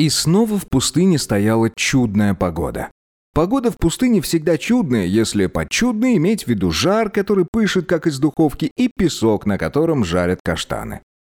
И снова в пустыне стояла чудная погода. Погода в пустыне всегда чудная, если под чудной иметь в виду жар, который пышет, как из духовки, и песок, на котором жарят каштаны.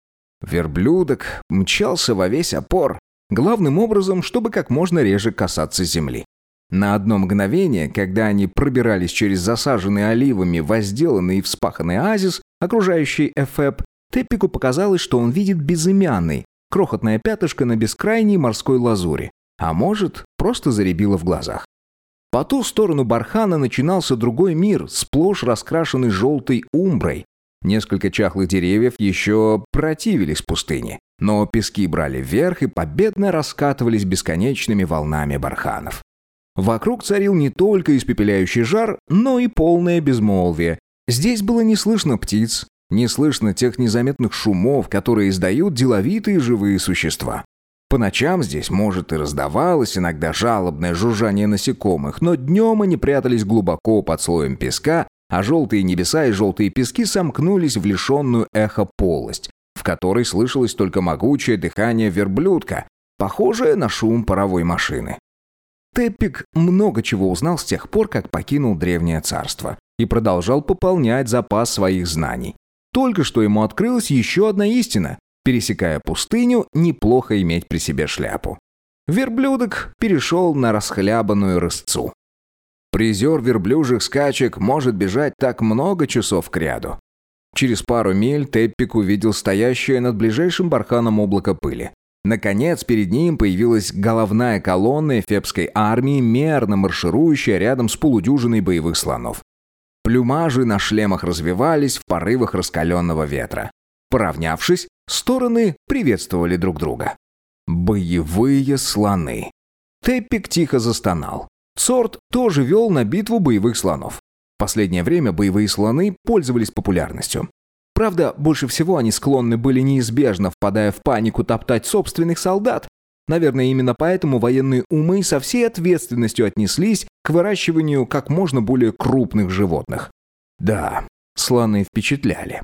Верблюдок мчался во весь опор, главным образом, чтобы как можно реже касаться земли. На одно мгновение, когда они пробирались через засаженный оливами, возделанный и вспаханный оазис, окружающий Эфеб, Теппику показалось, что он видит безымянный, крохотное пятышко на бескрайней морской лазури, а может, просто заребило в глазах. По ту сторону бархана начинался другой мир, сплошь раскрашенный желтой умброй. Несколько чахлых деревьев еще противились пустыне, но пески брали вверх и победно раскатывались бесконечными волнами барханов. Вокруг царил не только испепеляющий жар, но и полное безмолвие. Здесь было не слышно птиц, не слышно тех незаметных шумов, которые издают деловитые живые существа. По ночам здесь, может, и раздавалось иногда жалобное жужжание насекомых, но днем они прятались глубоко под слоем песка, а желтые небеса и желтые пески сомкнулись в лишенную эхо полость, в которой слышалось только могучее дыхание верблюдка, похожее на шум паровой машины. Теппик много чего узнал с тех пор, как покинул древнее царство, и продолжал пополнять запас своих знаний. Только что ему открылась еще одна истина. Пересекая пустыню, неплохо иметь при себе шляпу. Верблюдок перешел на расхлябанную рысцу. Призер верблюжьих скачек может бежать так много часов кряду. Через пару миль Теппик увидел стоящее над ближайшим барханом облако пыли. Наконец, перед ним появилась головная колонна эфебской армии, мерно марширующая рядом с полудюжиной боевых слонов. Плюмажи на шлемах развивались в порывах раскаленного ветра. Поравнявшись, стороны приветствовали друг друга. Боевые слоны. Теппик тихо застонал. Цорт тоже вел на битву боевых слонов. В последнее время боевые слоны пользовались популярностью. Правда, больше всего они склонны были неизбежно, впадая в панику, топтать собственных солдат. Наверное, именно поэтому военные умы со всей ответственностью отнеслись к выращиванию как можно более крупных животных. Да, слоны впечатляли.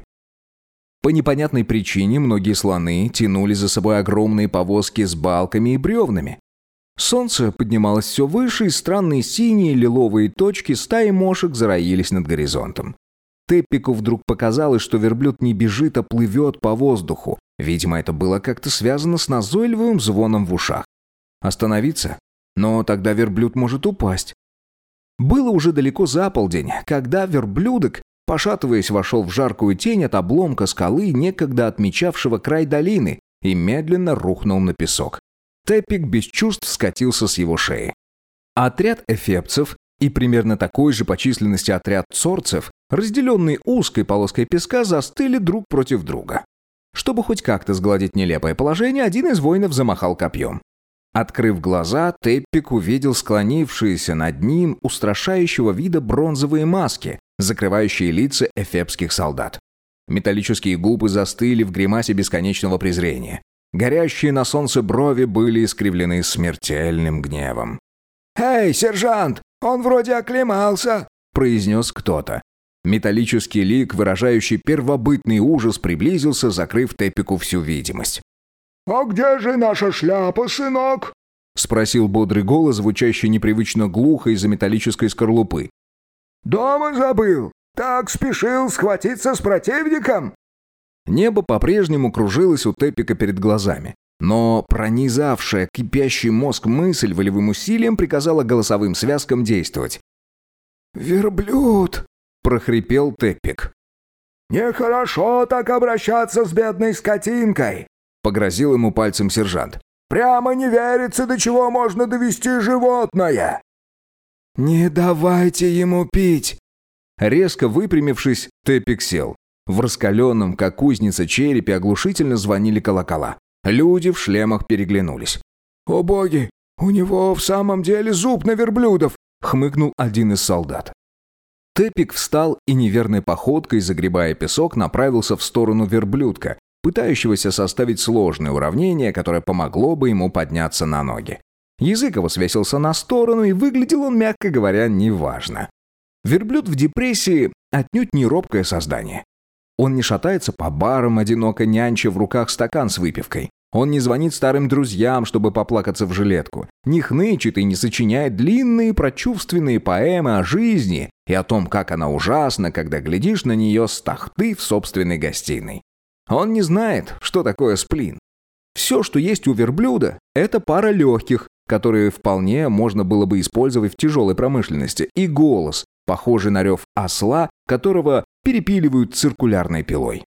По непонятной причине многие слоны тянули за собой огромные повозки с балками и бревнами. Солнце поднималось все выше, и странные синие лиловые точки стаи мошек зароились над горизонтом. Теппику вдруг показалось, что верблюд не бежит, а плывет по воздуху. Видимо, это было как-то связано с назойливым звоном в ушах. Остановиться? Но тогда верблюд может упасть. Было уже далеко за полдень, когда верблюдок, пошатываясь, вошел в жаркую тень от обломка скалы, некогда отмечавшего край долины, и медленно рухнул на песок. Теппик без чувств скатился с его шеи. Отряд эфебцев и примерно такой же по численности отряд цорцев, разделенные узкой полоской песка, застыли друг против друга. Чтобы хоть как-то сгладить нелепое положение, один из воинов замахал копьем. Открыв глаза, Теппик увидел склонившиеся над ним устрашающего вида бронзовые маски, закрывающие лица эфебских солдат. Металлические губы застыли в гримасе бесконечного презрения. Горящие на солнце брови были искривлены смертельным гневом. «Эй, сержант, он вроде оклемался», — произнес кто-то. Металлический лик, выражающий первобытный ужас, приблизился, закрыв Теппику всю видимость. «А где же наша шляпа, сынок?» — спросил бодрый голос, звучащий непривычно глухо из-за металлической скорлупы. «Дома забыл? Так спешил схватиться с противником?» Небо по-прежнему кружилось у Теппика перед глазами, но пронизавшая кипящий мозг мысль волевым усилием приказала голосовым связкам действовать. «Верблюд!» — прохрипел Теппик. «Нехорошо так обращаться с бедной скотинкой!» — погрозил ему пальцем сержант. «Прямо не верится, до чего можно довести животное!» «Не давайте ему пить!» Резко выпрямившись, Теппик сел. В раскаленном, как кузница, черепе оглушительно звонили колокола. Люди в шлемах переглянулись. «О боги, у него в самом деле зуб на верблюдов!» — хмыкнул один из солдат. Теппик встал и неверной походкой, загребая песок, направился в сторону верблюдка, пытающегося составить сложное уравнение, которое помогло бы ему подняться на ноги. Язык его свесился на сторону, и выглядел он, мягко говоря, неважно. Верблюд в депрессии отнюдь не робкое создание. Он не шатается по барам, одиноко нянча в руках стакан с выпивкой. Он не звонит старым друзьям, чтобы поплакаться в жилетку, не хнычет и не сочиняет длинные прочувственные поэмы о жизни и о том, как она ужасна, когда глядишь на нее с тахты в собственной гостиной. Он не знает, что такое сплин. Все, что есть у верблюда, это пара легких, которые вполне можно было бы использовать в тяжелой промышленности, и голос, похожий на рев осла, которого перепиливают циркулярной пилой.